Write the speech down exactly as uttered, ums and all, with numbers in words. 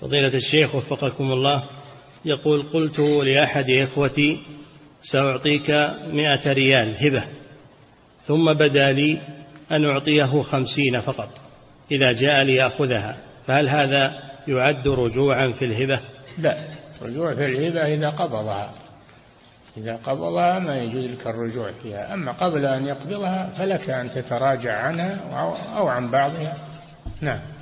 فضيلة الشيخ وفقكم الله، يقول: قلت لأحد إخوتي سأعطيك مئة ريال هبة، ثم بدا لي أن أعطيه خمسين فقط إذا جاء ليأخذها، فهل هذا يعد رجوعا في الهبة؟ لا، رجوع في الهبة إذا قبضها، إذا قبضها ما يجوز لك الرجوع فيها. أما قبل أن يقبضها فلك أن تتراجع عنها أو عن بعضها. نعم.